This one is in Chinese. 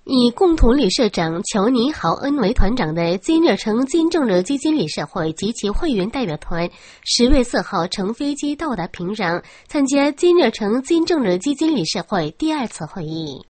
以共同理事长乔尼豪恩为团长的金日成金正日基金理事会及其会员代表团10月4号乘飞机到达平壤，参加金日成金正日基金理事会第2次会议。